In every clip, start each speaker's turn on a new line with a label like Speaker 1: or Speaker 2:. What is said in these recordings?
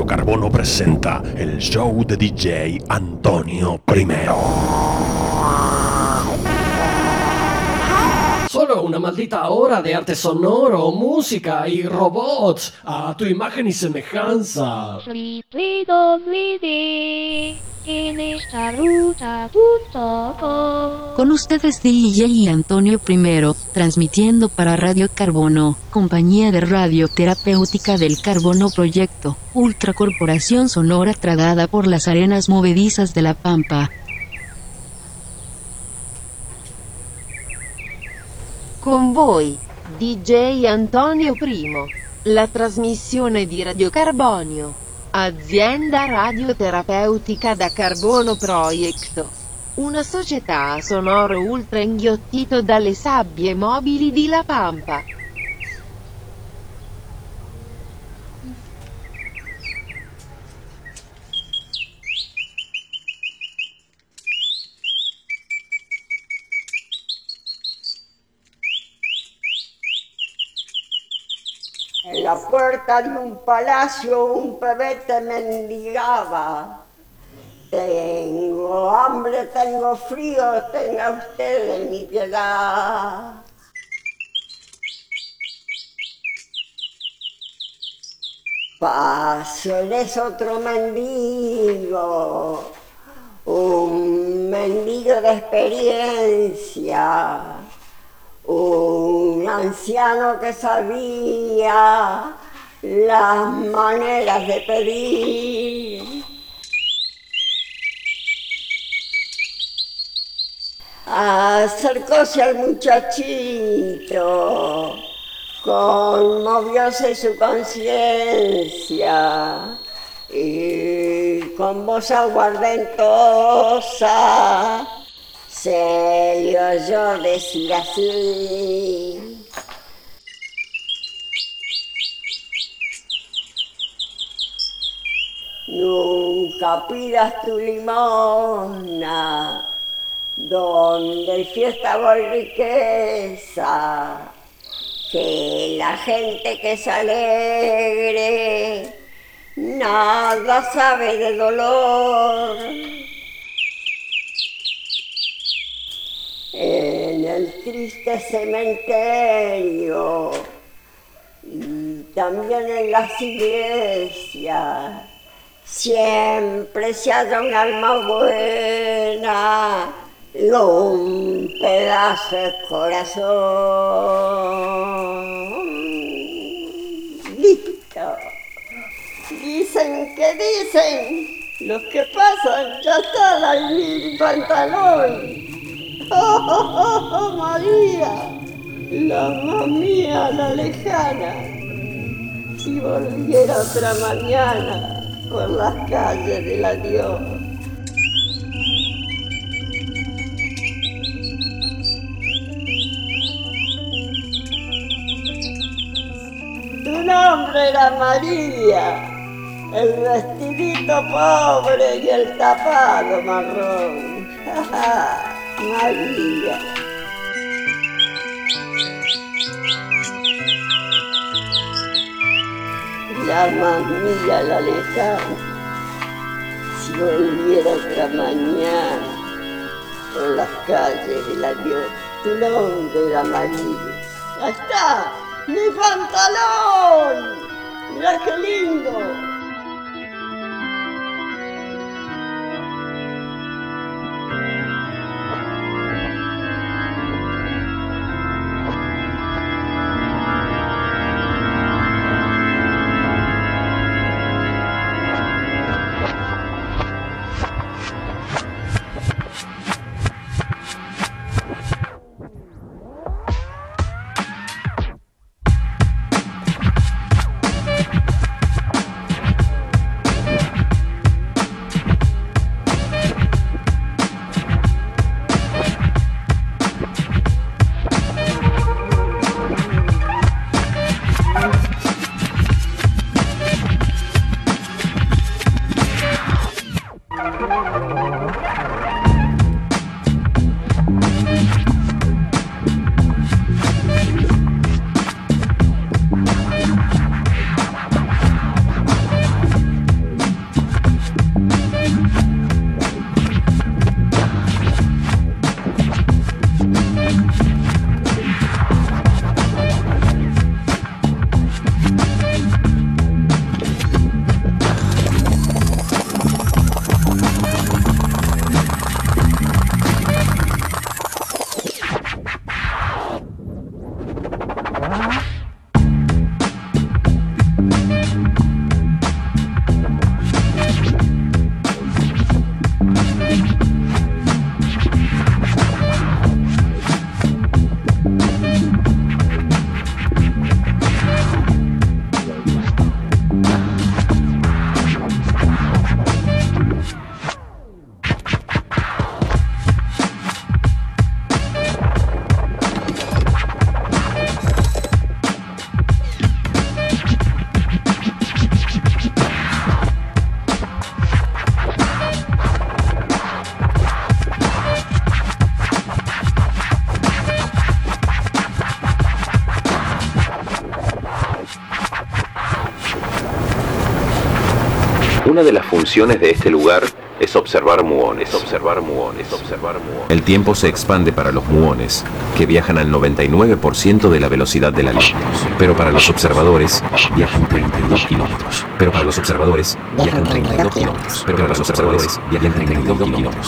Speaker 1: Carbono presenta el show de DJ Antonio Primero.
Speaker 2: Solo una maldita hora de arte sonoro, música y robots a tu imagen y semejanza.
Speaker 3: Con ustedes DJ Antonio Primero, transmitiendo para Radio Carbono, compañía de radio terapéutica del Carbono Proyecto, ultracorporación sonora tragada por las arenas movedizas de la Pampa.
Speaker 4: Con voi, DJ Antonio Primo, la trasmissione di Radio Carbonio, azienda radioterapeutica da Carbono Proyecto, una società sonoro ultra inghiottito dalle sabbie mobili di La Pampa.
Speaker 5: En la puerta de un palacio un pebete mendigaba. Tengo hambre, tengo frío, tenga usted de mi piedad. Pásoles otro mendigo, un mendigo de experiencia. Un anciano que sabía las maneras de pedir. Acercóse al muchachito, conmovióse su conciencia y con voz aguardentosa se le oyó decir así: nunca pidas tu limosna donde hay fiesta o hay riqueza, que la gente que es alegre nada sabe de dolor. En el triste cementerio y también en las iglesias siempre se halla un alma buena y un pedazo de corazón. Listo. Dicen que dicen, los que pasan ya están ahí en pantalón. ¡Oh, María! La mamía, la lejana, si volviera otra mañana por las calles del adiós. Tu nombre era María, el vestidito pobre y el tapado marrón. María. La mamilla, la lejana, si volviera otra mañana por las calles del adiós. Tu nombre era María. ¡Ahí está! ¡Mi pantalón! ¡Mirá qué lindo!
Speaker 6: Una de las funciones de este lugar es observar muones. El tiempo se expande para los muones, que viajan al 99% de la velocidad de la luz. Pero para los observadores, viajan 32 kilómetros. Pero para los observadores, viajan 32 kilómetros. Pero para los observadores, viajan 32 kilómetros.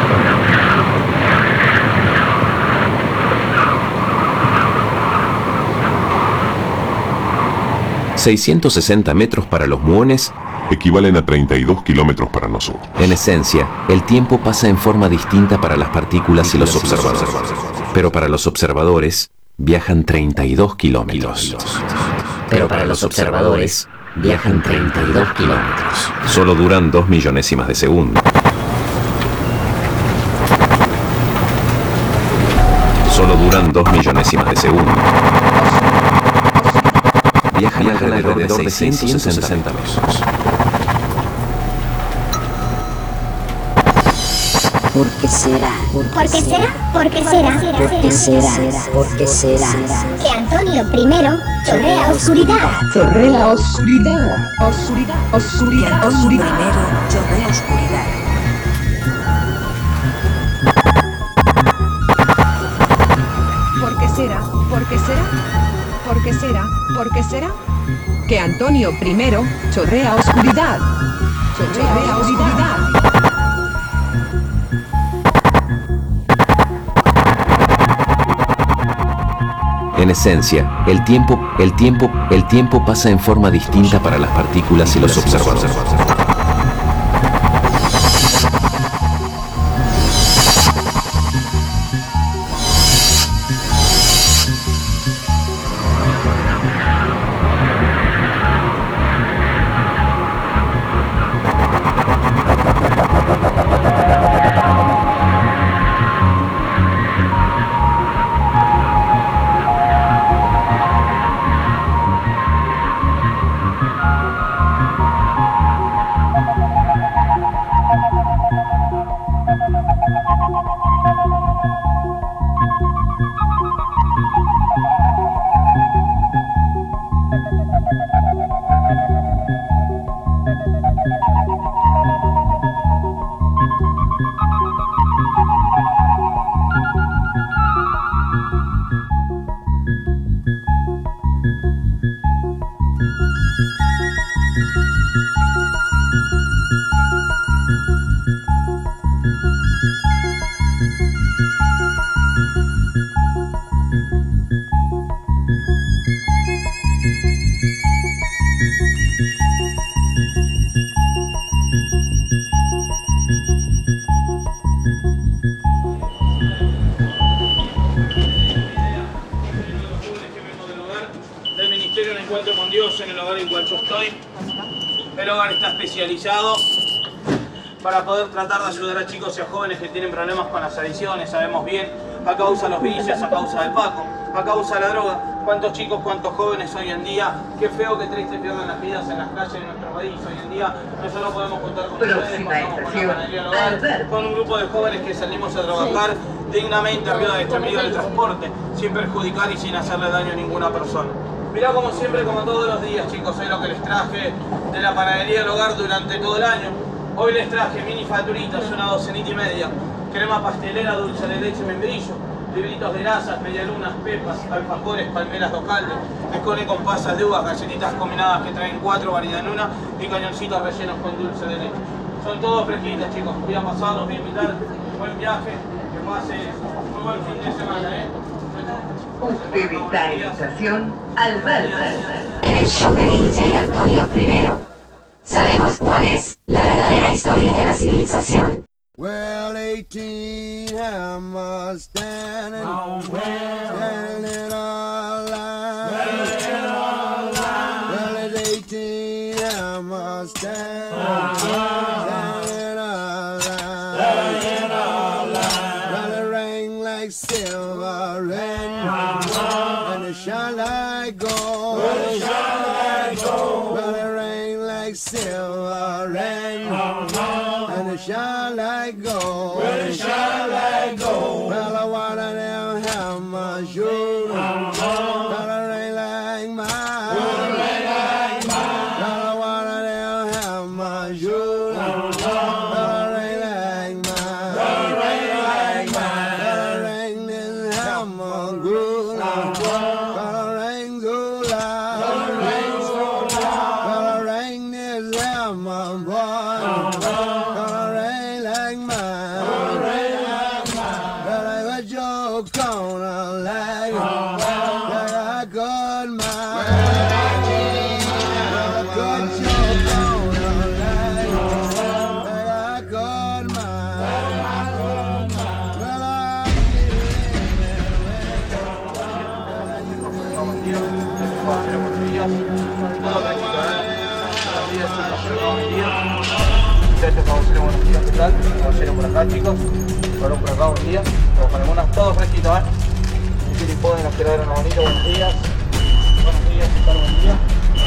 Speaker 6: 660 metros para los muones
Speaker 1: equivalen a 32 kilómetros para nosotros.
Speaker 6: En esencia, el tiempo pasa en forma distinta para las partículas y los observadores. Pero para los observadores, viajan 32 kilómetros.
Speaker 7: Pero para los observadores, viajan 32 kilómetros.
Speaker 6: Solo duran 2 millonésimas de segundo. Solo duran 2 millonésimas de segundo. Viajan alrededor de 660 metros.
Speaker 7: ¿Por qué será?
Speaker 8: ¿Por qué será? ¿Por qué será?
Speaker 7: ¿Por qué será? ¿Por qué será?
Speaker 8: Que Antonio I chorrea oscuridad.
Speaker 7: Chorrea oscuridad. Oscuridad. Oscuridad. Oscuridad.
Speaker 9: Primero chorrea oscuridad.
Speaker 10: ¿Por qué será? ¿Por qué será? ¿Por qué será? ¿Por qué será? Que Antonio I chorrea oscuridad. Chorrea oscuridad.
Speaker 6: En esencia, el tiempo pasa en forma distinta para las partículas y los observadores.
Speaker 11: Para poder tratar de ayudar a chicos y a jóvenes que tienen problemas con las adicciones, sabemos bien, a causa de los vicios, a causa del paco, a causa de la droga. Cuántos chicos, cuántos jóvenes hoy en día, qué feo, qué triste pierden las vidas en las calles de nuestro país. Hoy en día nosotros podemos contar con ustedes, contamos con la panadería local, con un grupo de jóvenes que salimos a trabajar dignamente arriba de este medio de transporte, sin perjudicar y sin hacerle daño a ninguna persona. Mirá, como siempre, como todos los días, chicos, hoy lo que les traje de la panadería del hogar durante todo el año. Hoy les traje mini facturitas, una docenita y media, crema pastelera, dulce de leche, membrillo, libritos de grasas, medialunas, pepas, alfajores, palmeras locales, escone con pasas de uvas, galletitas combinadas que traen 4 variedades en una y cañoncitos rellenos con dulce de leche. Son todos fresquitos, chicos. Voy a pasar, los voy a invitar. Buen viaje, que pase muy buen fin de semana,
Speaker 9: Usted está en estación Alberto.
Speaker 8: El show de DJ Antonio I. Sabemos cuál es la verdadera historia de la civilización.
Speaker 12: Well, 18 hammers standing in our line. Well, it's 18 hammers standing in our line. Well, it rang like silver and it shine like gold. Well, it rang like silver and it shine like gold. Well, it shine like gold. Well, I wanna them hammers sure. Well, it rain like mine. Well, I wanna them hammers my shoes. Gonna ring like mine. Gonna ring like mine. Gonna ring this hammer groove. Gonna ring so loud. Gonna ring so loud. Gonna ring this hammer boy. Gonna ring like mine. Gonna ring like mine. Gonna what you gonna like? Like I got mine. What you gonna like? Like I got mine. Well, I
Speaker 11: Buenos días, ¿qué tal? Caballero por acá, chicos. Fueron por acá, buen día. Trabajamos todos fresquitos, ¿eh? Si pueden esperar una bonita, buenos días. Buenos días, ¿qué tal? Buen día.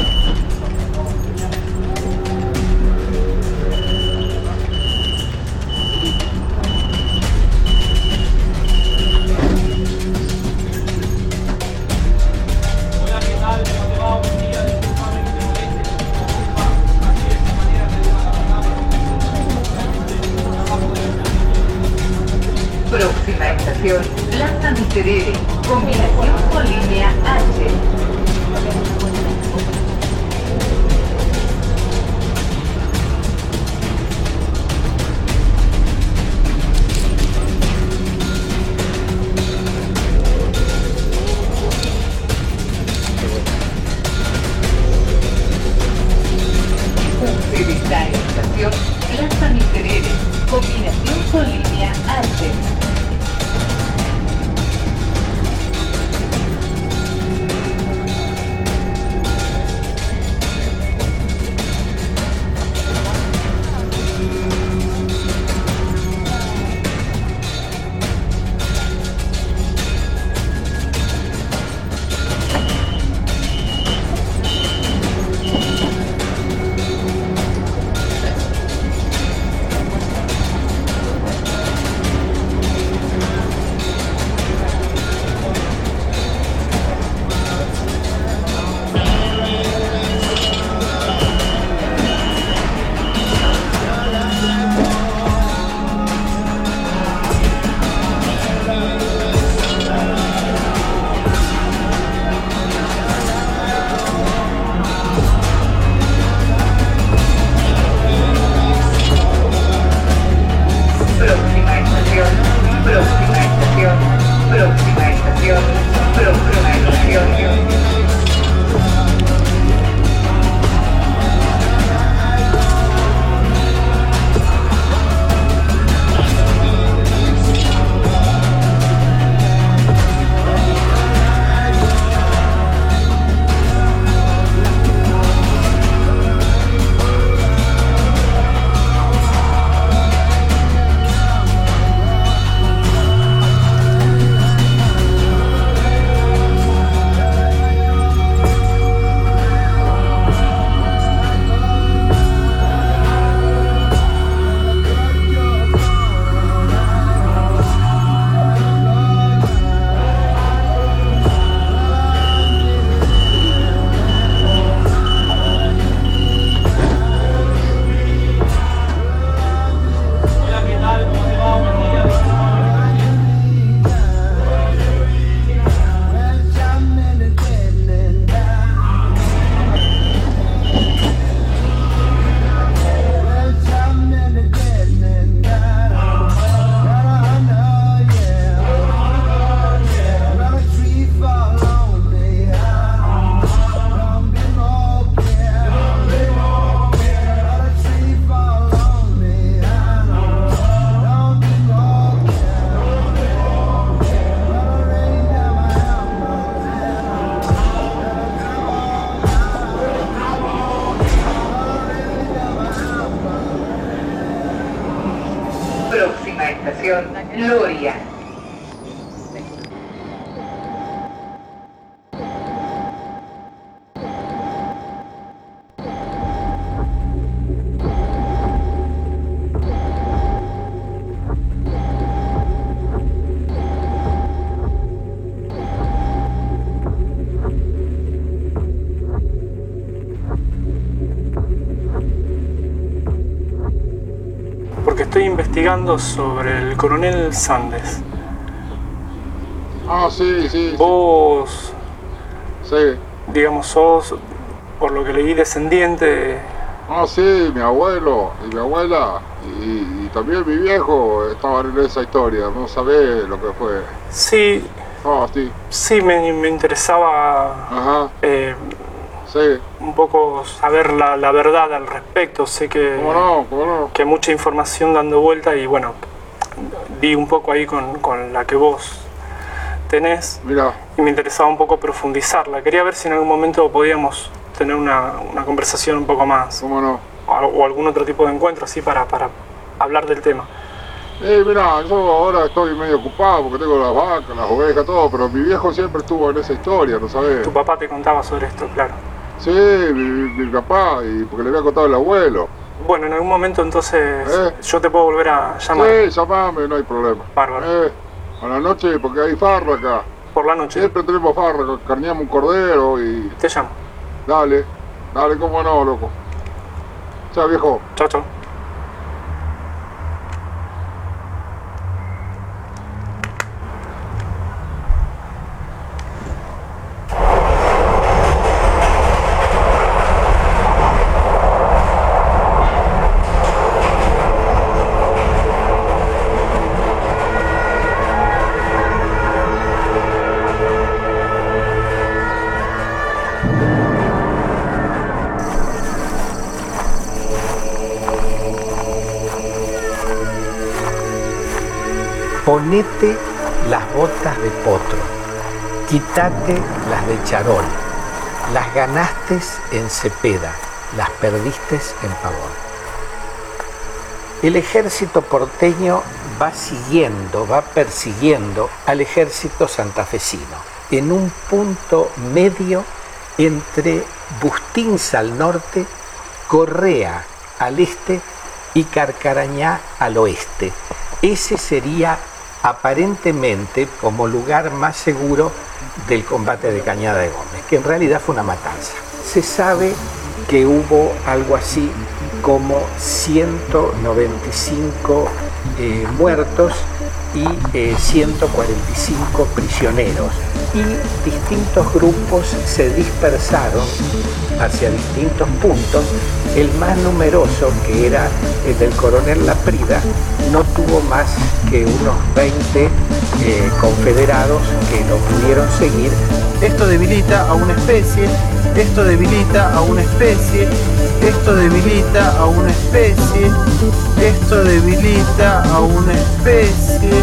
Speaker 11: Hola, ¿qué tal? ¿Cómo te va? Buen día. Disculpame que te moleste. Disculpa. Así de esta manera te digo la verdad.
Speaker 9: Próxima estación, Plaza Miserere, combinación con línea H. Ubicada estación, Plaza Miserere, combinación con línea H. Estación Gloria.
Speaker 13: porque estoy investigando sobre el coronel Sandes.
Speaker 14: Ah, sí, sí.
Speaker 13: Vos,
Speaker 14: sí,
Speaker 13: digamos, sos, por lo que leí, descendiente.
Speaker 14: Ah, sí, mi abuelo y mi abuela y también mi viejo estaban en esa historia, no sabés lo que fue.
Speaker 13: Sí.
Speaker 14: Ah, sí.
Speaker 13: Sí, me interesaba.
Speaker 14: Ajá. Sí.
Speaker 13: Un poco saber la verdad al respecto. Sé que,
Speaker 14: ¿Cómo no?
Speaker 13: que mucha información dando vuelta y bueno, di un poco ahí con la que vos tenés.
Speaker 14: Mira.
Speaker 13: Y me interesaba un poco profundizarla. Quería ver si en algún momento podíamos tener una conversación un poco más.
Speaker 14: ¿Cómo no?
Speaker 13: O algún otro tipo de encuentro así para hablar del tema.
Speaker 14: Mira, yo ahora estoy medio ocupado porque tengo las vacas, las ovejas, todo, pero mi viejo siempre estuvo en esa historia, ¿no sabés?
Speaker 13: Tu papá te contaba sobre esto, claro.
Speaker 14: Sí, mi papá, y porque le había contado el abuelo.
Speaker 13: Bueno, en algún momento entonces yo te puedo volver a llamar.
Speaker 14: Sí, llamame, no hay problema.
Speaker 13: Bárbaro.
Speaker 14: A la noche, porque hay farra acá.
Speaker 13: Por la noche.
Speaker 14: Siempre tenemos farra, carneamos un cordero y...
Speaker 13: Te llamo.
Speaker 14: Dale, cómo no, loco. Chao, viejo.
Speaker 13: Chao, chao.
Speaker 15: Ponete las botas de potro, quítate las de charol, las ganaste en Cepeda, las perdiste en Pavón. El ejército porteño va persiguiendo al ejército santafesino en un punto medio entre Bustinza al norte, Correa al este y Carcarañá al oeste. Ese sería aparentemente como lugar más seguro del combate de Cañada de Gómez, que en realidad fue una matanza. Se sabe que hubo algo así como 195 muertos y 145 prisioneros, y distintos grupos se dispersaron hacia distintos puntos. El más numeroso, que era el del coronel Laprida, no tuvo más que unos 20 confederados que lo pudieron seguir.
Speaker 11: Esto debilita a una especie, esto debilita a una especie, esto debilita a una especie, esto debilita a una especie.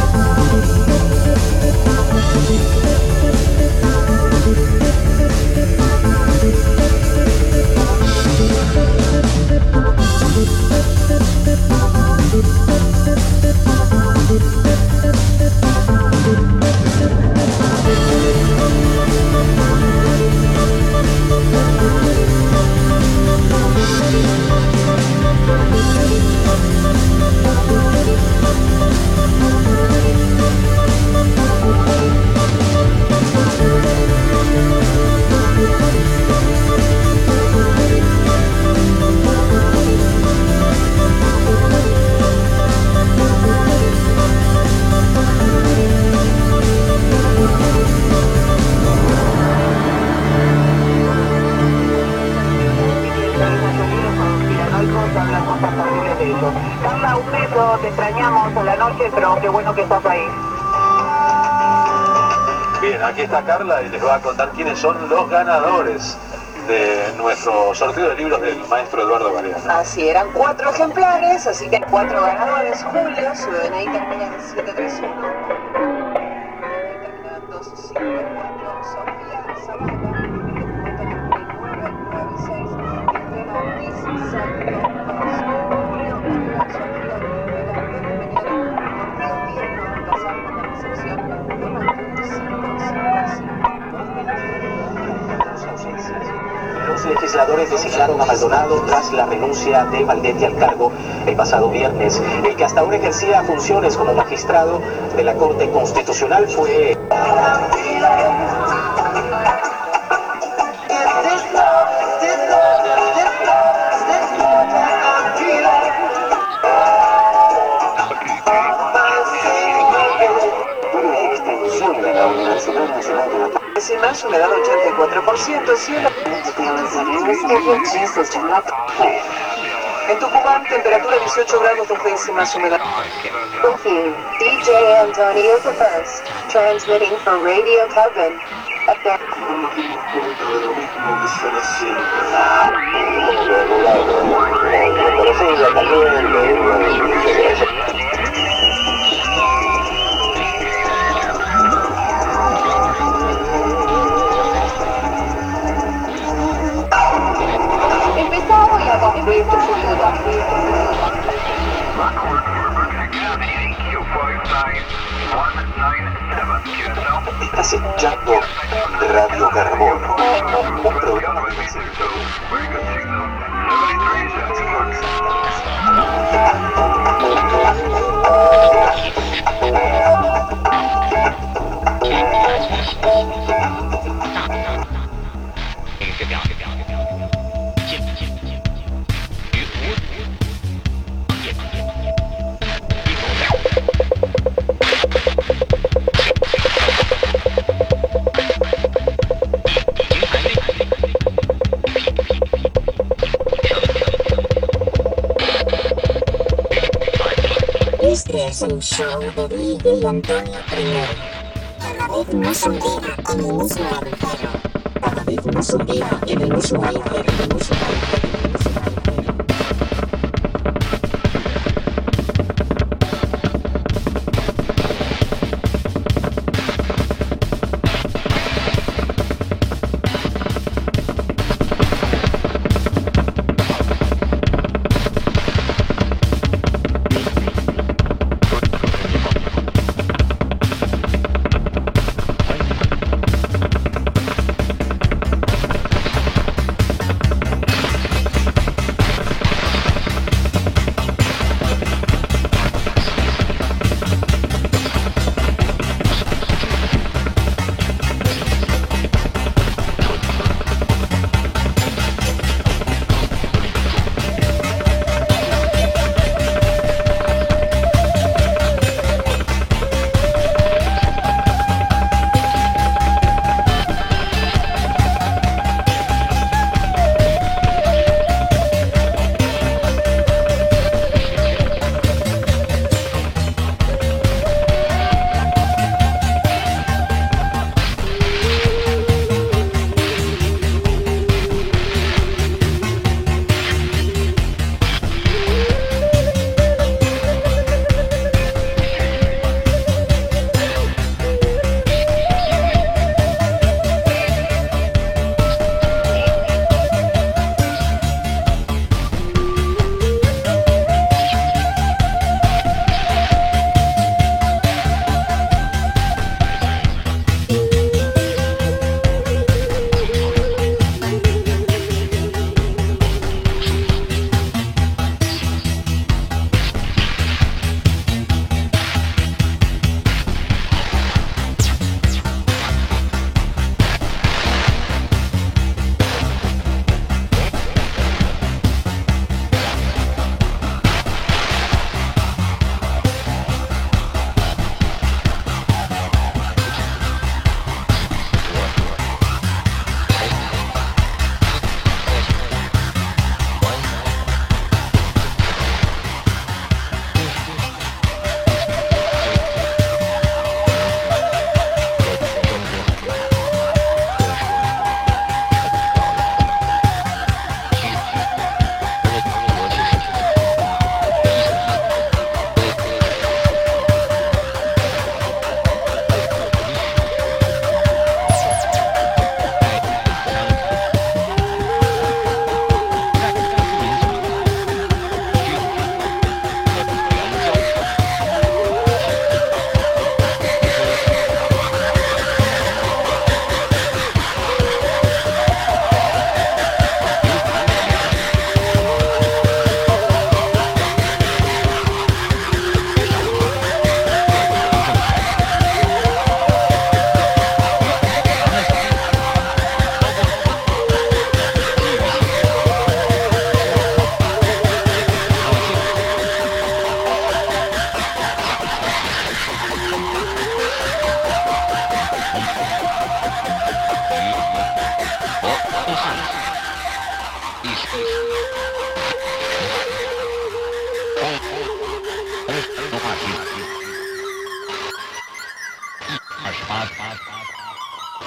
Speaker 16: Carla, un beso, te extrañamos a la noche, pero qué bueno que estás ahí.
Speaker 17: Bien, aquí está Carla y les va a contar quiénes son los ganadores de nuestro sorteo de libros del maestro Eduardo Galeano.
Speaker 16: Así, eran 4 ejemplares, así que 4 ganadores. Julio, su DNI termina en 731. Termina en 254. Sofía Zavala, documento número 996. Estrena Ortiz, Sergio Julio, Sofía Rivera, Rocío Tierno, casar con la recepción, Loma Cruz 555.
Speaker 18: Los legisladores designaron a Maldonado tras la renuncia de Valdetti al cargo el pasado viernes. El que hasta ahora ejercía funciones como magistrado de la Corte Constitucional fue...
Speaker 16: luz, humedad 84%, cielo. En Tucumán, temperatura 18 grados 2 décimas, humedad.
Speaker 19: With you, DJ Antonio the First, transmitting for Radio Carbon.
Speaker 16: Empezamos y abajo.
Speaker 18: Estás escuchando Radio Carbono, un programa que presentó
Speaker 8: Este es el show de DJ Antonio I. Cada vez más hundido en el mismo agujero. Cada vez más hundido en el mismo agujero.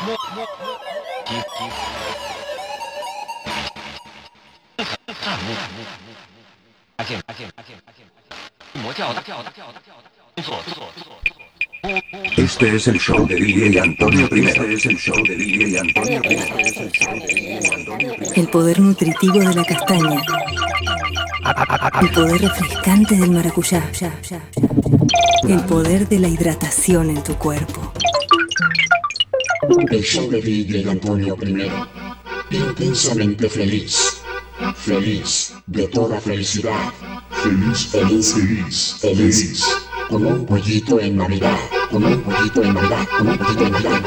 Speaker 1: Este es el show de DJ Antonio I. Este es el show de DJ Antonio I.
Speaker 20: El poder nutritivo de la castaña. El poder refrescante del maracuyá. El poder de la hidratación en tu cuerpo.
Speaker 8: El show de DJ Antonio I. Intensamente feliz. Feliz de toda felicidad. Feliz, feliz, feliz, feliz. Como un pollito en Navidad. Como un pollito en Navidad. Como un pollito en Navidad.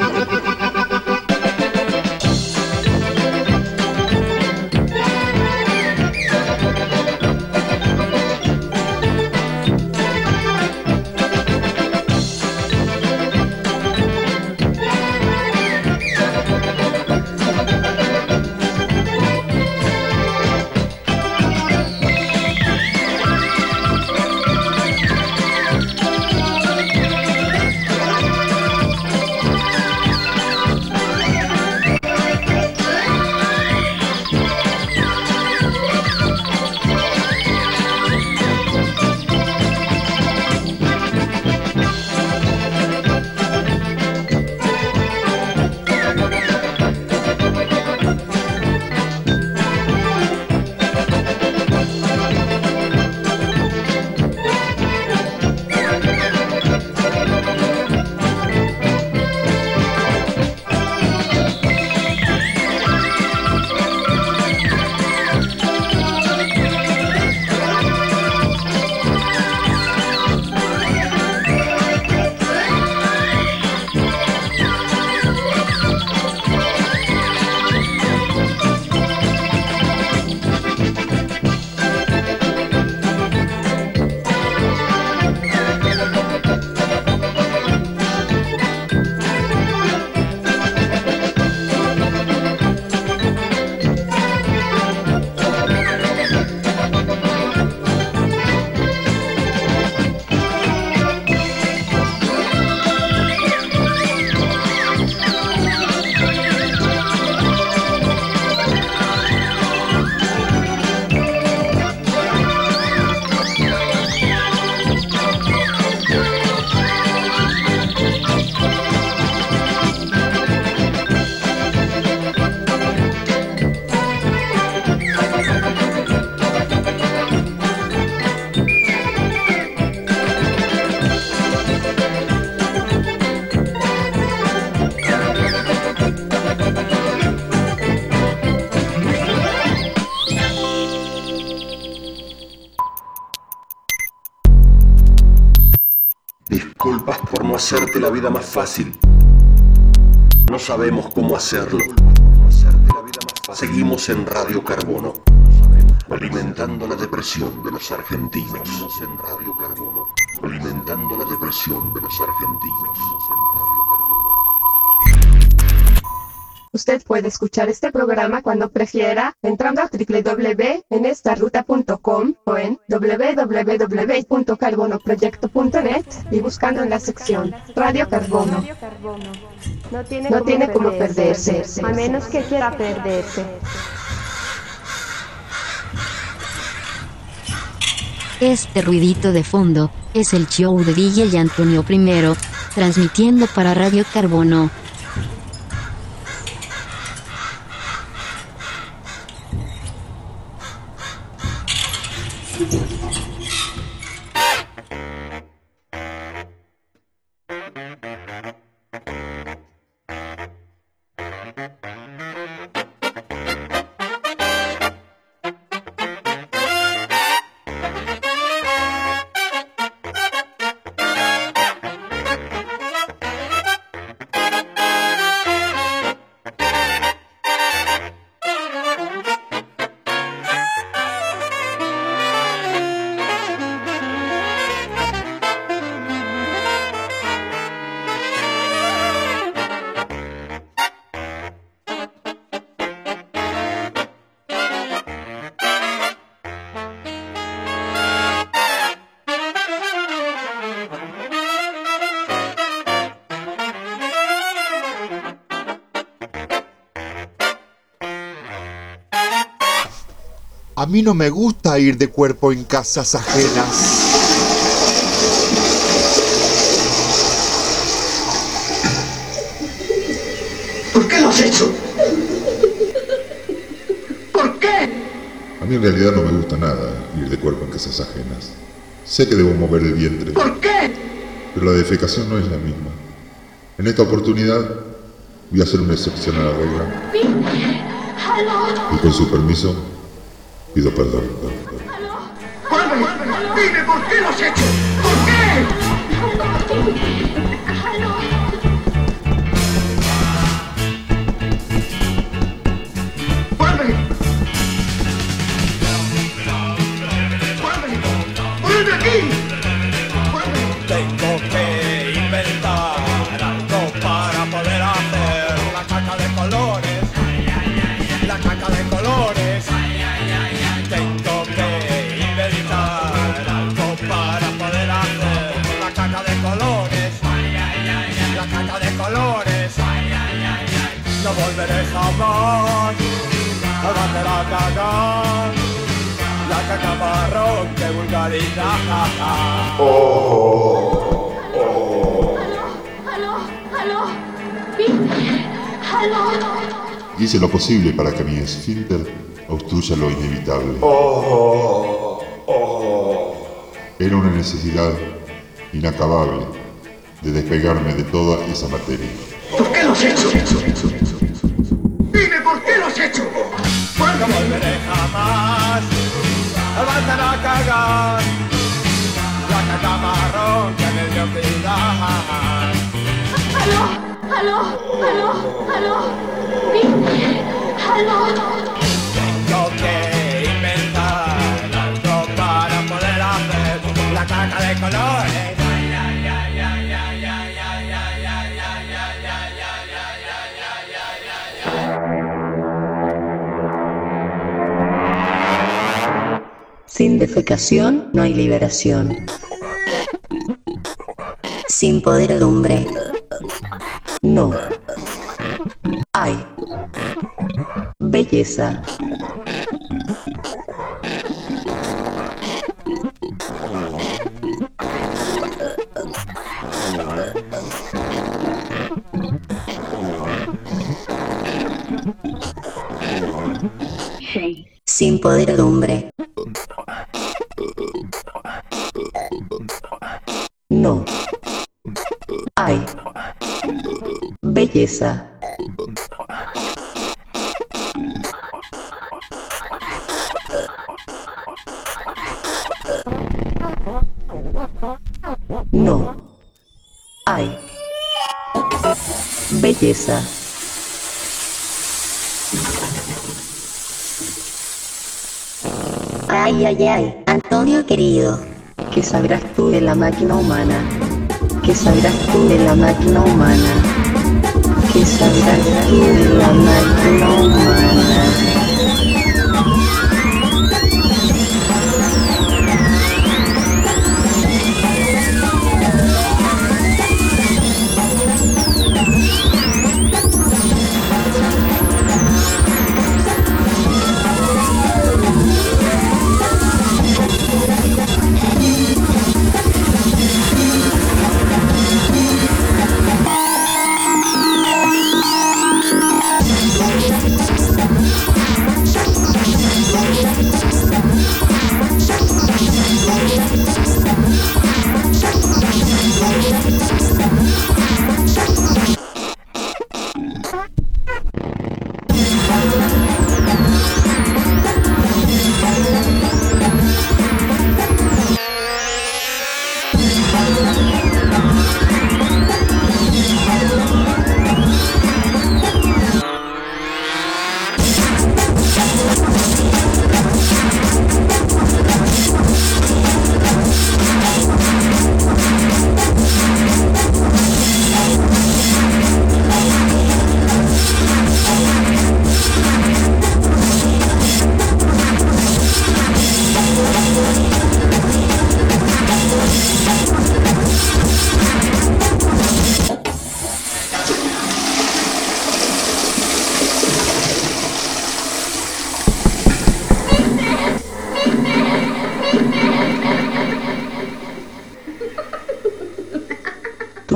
Speaker 1: Disculpas por no hacerte la vida más fácil. No sabemos cómo hacerlo. Seguimos en Radio Carbono, alimentando la depresión de los argentinos. Alimentando la depresión de los argentinos.
Speaker 10: Usted puede escuchar este programa cuando prefiera, entrando a www.enestaruta.com o en www.carbonoproyecto.net y buscando en la sección Radio Carbono. No tiene como perderse, a menos que quiera perderse.
Speaker 3: Este ruidito de fondo es el show de DJ Antonio I, transmitiendo para Radio Carbono.
Speaker 21: A mí no me gusta ir de cuerpo en casas ajenas.
Speaker 1: ¿Por qué lo has hecho? ¿Por qué?
Speaker 14: A mí en realidad no me gusta nada ir de cuerpo en casas ajenas. Sé que debo mover el vientre.
Speaker 1: ¿Por qué?
Speaker 14: Pero la defecación no es la misma. En esta oportunidad voy a hacer una excepción a la regla. Y con su permiso, pido perdón.
Speaker 1: ¡Vuelve! ¡Dime por qué lo has hecho! ¿Por qué? ¡Vuelve! ¡Vuelve! ¡Vuelve aquí! ¡Vuelve!
Speaker 12: Tengo que inventar algo para poder hacer la caca de colores. La caca de colores. Tengo que inventar algo para poder hacer la caca de colores. La caca de colores. No volveré jamás a volver a cagar. La caca marrón, qué vulgaridad.
Speaker 14: Hice lo posible para que mi esfínter obstruya lo inevitable. Era una necesidad inacabable de despegarme de toda esa materia.
Speaker 1: ¿Por qué lo has hecho? Dime por qué lo has hecho.
Speaker 12: No volveré jamás a volver a cagar. La caca marrón, que mediocridad. Tengo que inventar algo para poder hacer la caca de colores.
Speaker 7: Sin defecación no hay liberación. Sin podredumbre no hay belleza. Sin podredumbre no hay belleza. No hay belleza. Ay, ay, ay, Antonio querido, ¿qué sabrás tú de la máquina humana? ¿Qué sabrás tú de la máquina humana? ¿Qué sabrás tú de la máquina humana?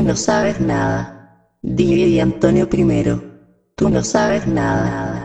Speaker 7: no sabes nada. DJ Antonio I, tú no sabes nada.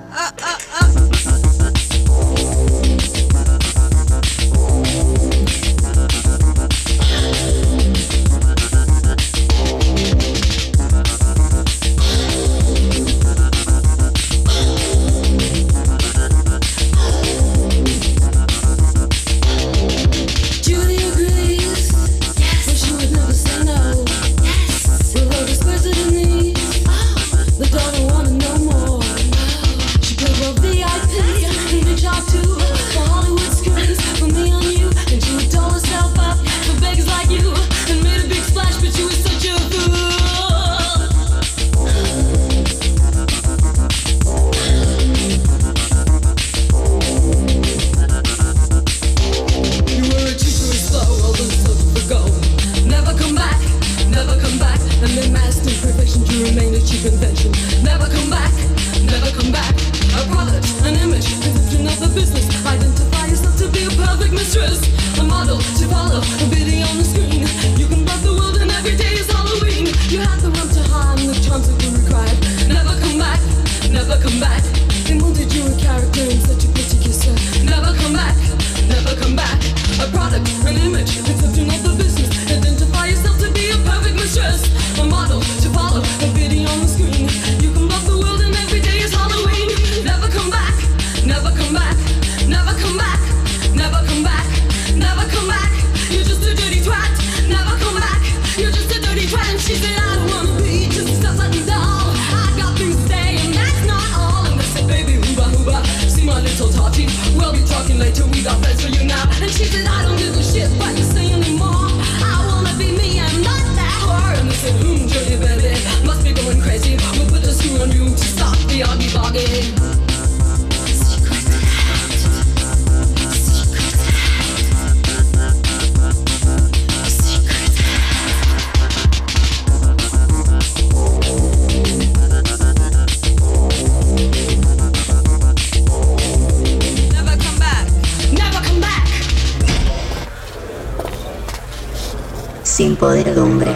Speaker 7: Sin poder de hombre,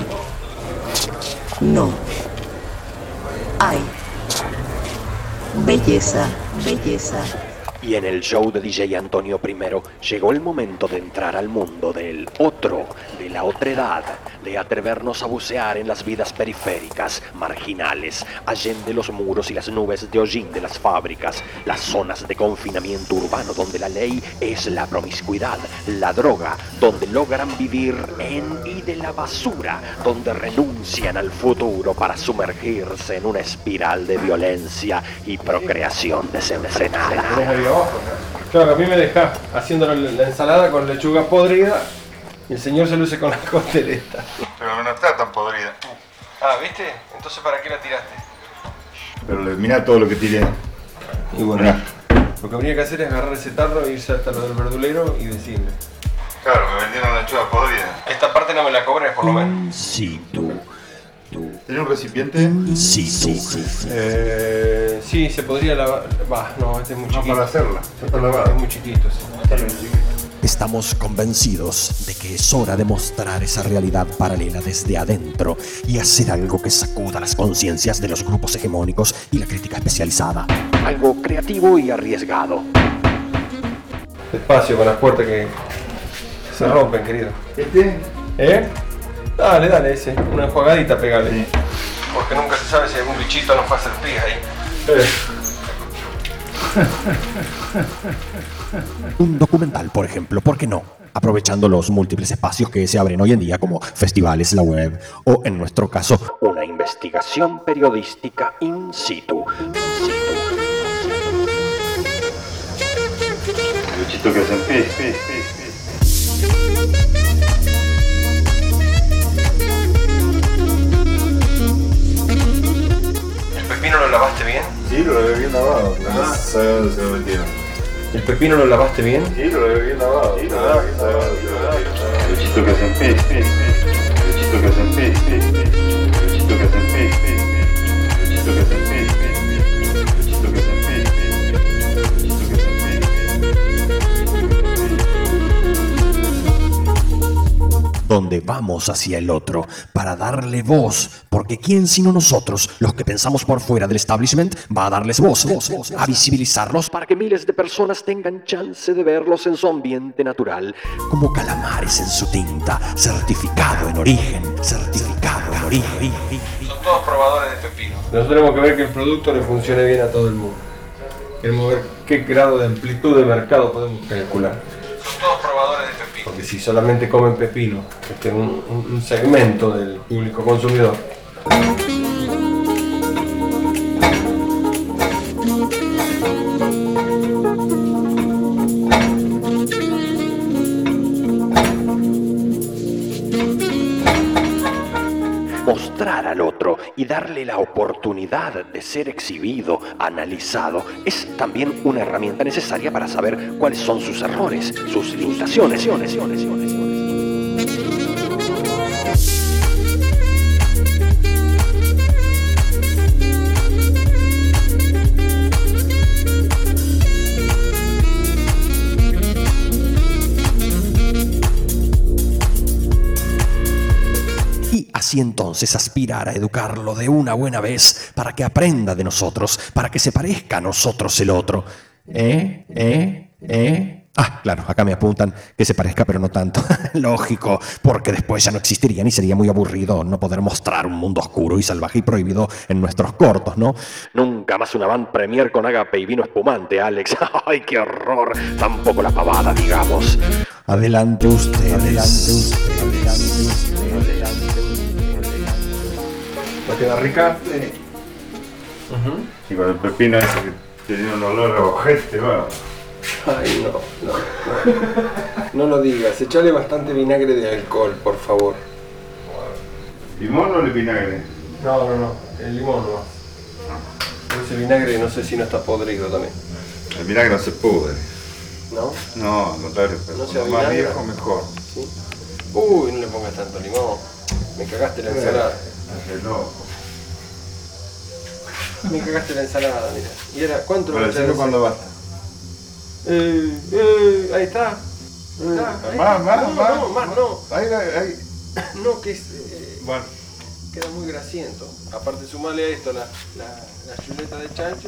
Speaker 7: no hay belleza.
Speaker 2: Y en el show de DJ Antonio I llegó el momento de entrar al mundo del otro, de la otredad, de atrevernos a bucear en las vidas periféricas, marginales, allende los muros y las nubes de hollín de las fábricas, las zonas de confinamiento urbano donde la ley es la promiscuidad, la droga, donde logran vivir en y de la basura, donde renuncian al futuro para sumergirse en una espiral de violencia y procreación desenfrenada.
Speaker 22: Claro, a mí me deja haciendo la ensalada con lechuga podrida y el señor se luce con la costeleta.
Speaker 23: Pero no está tan podrida.
Speaker 22: Ah, ¿viste? Entonces ¿para qué la tiraste?
Speaker 23: Pero mirá todo lo que tiré.
Speaker 22: Y bueno, lo que habría que hacer es agarrar ese tarro e irse hasta lo del verdulero y decirle.
Speaker 23: Claro, me vendieron lechuga podrida.
Speaker 22: Esta parte no me la cobres por lo menos.
Speaker 2: Sí, tú.
Speaker 23: ¿Tiene un recipiente?
Speaker 2: Sí, tú.
Speaker 22: Sí, se podría lavar. No, este es muy chiquito.
Speaker 23: No, para hacerla. Ya está lavado.
Speaker 22: Es muy chiquito, sí.
Speaker 6: Estamos convencidos de que es hora de mostrar esa realidad paralela desde adentro y hacer algo que sacuda las conciencias de los grupos hegemónicos y la crítica especializada.
Speaker 2: Algo creativo y arriesgado.
Speaker 22: Despacio con las puertas que se rompen, querido.
Speaker 23: ¿Este?
Speaker 22: Dale, ese. Una enjuagadita pegale. Sí. Porque nunca se sabe si algún bichito nos va a hacer pis ahí.
Speaker 6: Un documental, por ejemplo, ¿por qué no? Aprovechando los múltiples espacios que se abren hoy en día como festivales, la web o, en nuestro caso,
Speaker 2: una investigación periodística in situ.
Speaker 23: Bichito que hacen pis.
Speaker 22: ¿El pepino lo lavaste bien?
Speaker 23: Sí, lo lavé bien lavado. No sé dónde se lo metieron.
Speaker 22: ¿El pepino lo lavaste bien?
Speaker 23: Sí, lo lavé bien lavado. Bichito que hacen pis. Bichito que hacen pis. Bichito que hacen pis. Bichito que hacen pis. Bichito que hacen pis.
Speaker 2: donde vamos hacia el otro para darle voz, porque ¿quién sino nosotros, los que pensamos por fuera del establishment, va a darles voz, a visibilizarlos para que miles de personas tengan chance de verlos en su ambiente natural, como calamares en su tinta, certificado en origen. Son
Speaker 22: todos probadores de pepino. Nosotros tenemos que ver que el producto le funcione bien a todo el mundo. Queremos ver qué grado de amplitud de mercado podemos calcular. Son todos probadores de pepino. Porque si solamente comen pepino, este es un segmento del público consumidor.
Speaker 2: Mostrar al otro y darle la oportunidad de ser exhibido, analizado, es también una herramienta necesaria para saber cuáles son sus errores, sus limitaciones. Así entonces aspirar a educarlo de una buena vez para que aprenda de nosotros, para que se parezca a nosotros el otro. Ah, claro, acá me apuntan que se parezca, pero no tanto. Lógico, porque después ya no existirían y sería muy aburrido no poder mostrar un mundo oscuro y salvaje y prohibido en nuestros cortos, ¿no? Nunca más una van premier con agape y vino espumante, Alex. ¡Ay, qué horror! Tampoco la pavada, digamos. Adelante ustedes.
Speaker 22: ¿Va a quedar rica?
Speaker 23: Sí. Y con el pepino ese que tiene un olor a ojete, va.
Speaker 22: Ay, no lo digas. Echale bastante vinagre de alcohol, por favor.
Speaker 23: ¿Limón o el vinagre?
Speaker 22: No, el limón no. Pero ese vinagre no sé si no está podrido también.
Speaker 23: El vinagre no se pudre.
Speaker 22: ¿No?
Speaker 23: No, al contrario, pero
Speaker 22: no sea
Speaker 23: más viejo mejor.
Speaker 22: ¿Sí? Uy, no le pongas tanto limón. Me cagaste la ensalada. Me cagaste la ensalada, mira. ¿Y ahora cuánto lo echas?
Speaker 23: Cuando basta.
Speaker 22: Ahí está.
Speaker 23: Más.
Speaker 22: No.
Speaker 23: Ahí.
Speaker 22: No, que es.
Speaker 23: Bueno.
Speaker 22: Queda muy grasiento. Aparte, sumale a esto la chuleta de chancho.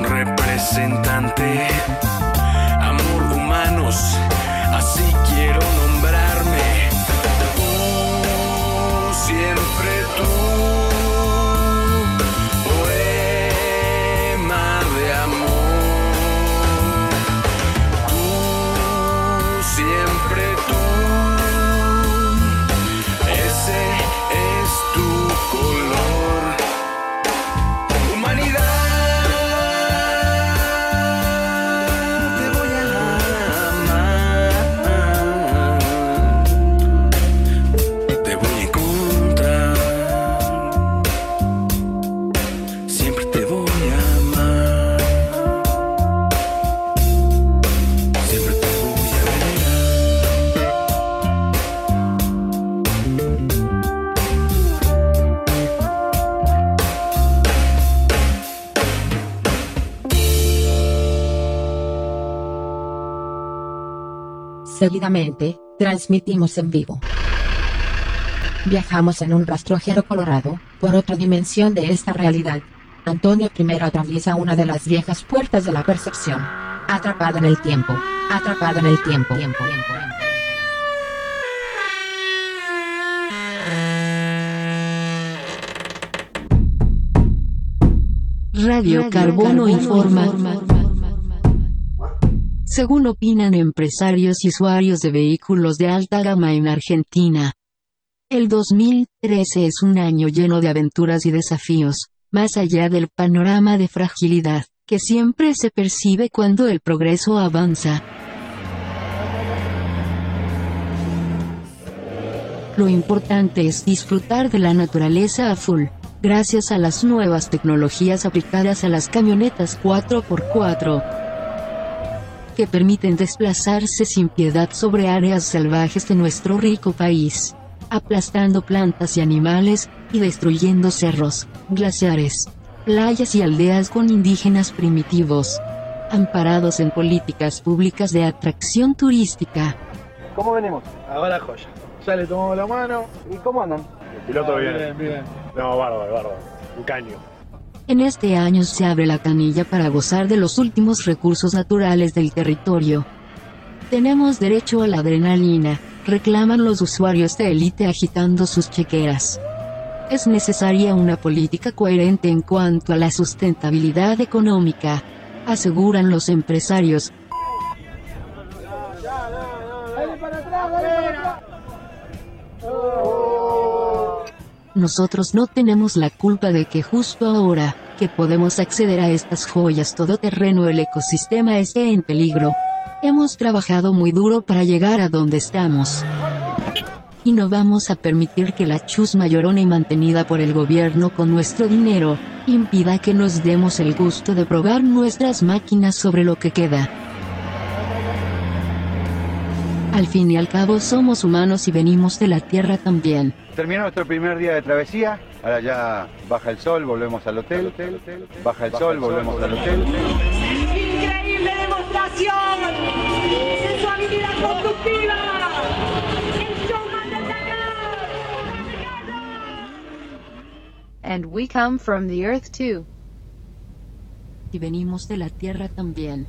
Speaker 4: representante. Amor, humanos, así quiero nombrarme. Tú, siempre tú. Poema de amor. Tú, siempre tú. Ese es tu color. Humanidad.
Speaker 5: Seguidamente, transmitimos en vivo. Viajamos en un rastrojero colorado, por otra dimensión de esta realidad. Antonio I atraviesa una de las viejas puertas de la percepción. Atrapado en el tiempo. Atrapado en el tiempo.
Speaker 3: Radio Carbono informa. Según opinan empresarios y usuarios de vehículos de alta gama en Argentina, el 2013 es un año lleno de aventuras y desafíos, más allá del panorama de fragilidad que siempre se percibe cuando el progreso avanza. Lo importante es disfrutar de la naturaleza a full, gracias a las nuevas tecnologías aplicadas a las camionetas 4x4. Que permiten desplazarse sin piedad sobre áreas salvajes de nuestro rico país, aplastando plantas y animales, y destruyendo cerros, glaciares, playas y aldeas con indígenas primitivos, amparados en políticas públicas de atracción turística.
Speaker 9: ¿Cómo venimos? Ahora joya. Ya le tomamos la mano. ¿Y cómo andan?
Speaker 22: El piloto bien.
Speaker 9: Bien.
Speaker 22: No, bárbaro. Un caño.
Speaker 3: En este año se abre la canilla para gozar de los últimos recursos naturales del territorio. Tenemos derecho a la adrenalina, reclaman los usuarios de élite agitando sus chequeras. Es necesaria una política coherente en cuanto a la sustentabilidad económica, aseguran los empresarios. Nosotros no tenemos la culpa de que justo ahora, que podemos acceder a estas joyas todoterreno, el ecosistema esté en peligro. Hemos trabajado muy duro para llegar a donde estamos. Y no vamos a permitir que la chusma llorona y mantenida por el gobierno con nuestro dinero, impida que nos demos el gusto de probar nuestras máquinas sobre lo que queda. Al fin y al cabo somos humanos y venimos de la tierra también.
Speaker 9: Terminó nuestro primer día de travesía, ahora ya baja el sol, volvemos al hotel, baja el sol, volvemos al hotel.
Speaker 24: ¡Increíble demostración de su habilidad constructiva! ¡El showman del Dakar!
Speaker 25: And we come from the earth too.
Speaker 3: Y venimos de la tierra también.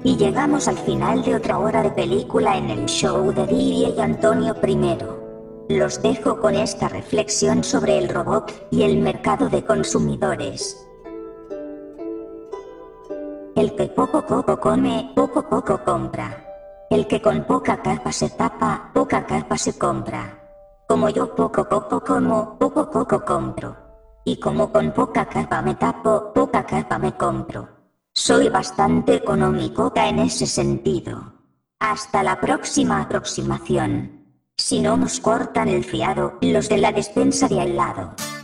Speaker 11: Y llegamos al final de otra hora de película en el show de DJ y Antonio I. Los dejo con esta reflexión sobre el robot y el mercado de consumidores. El que poco come, poco compra. El que con poca capa se tapa, poca capa se compra. Como yo poco como, poco compro. Y como con poca capa me tapo, poca capa me compro. Soy bastante económico en ese sentido. Hasta la próxima aproximación. Si no nos cortan el fiado, los de la despensa de al lado.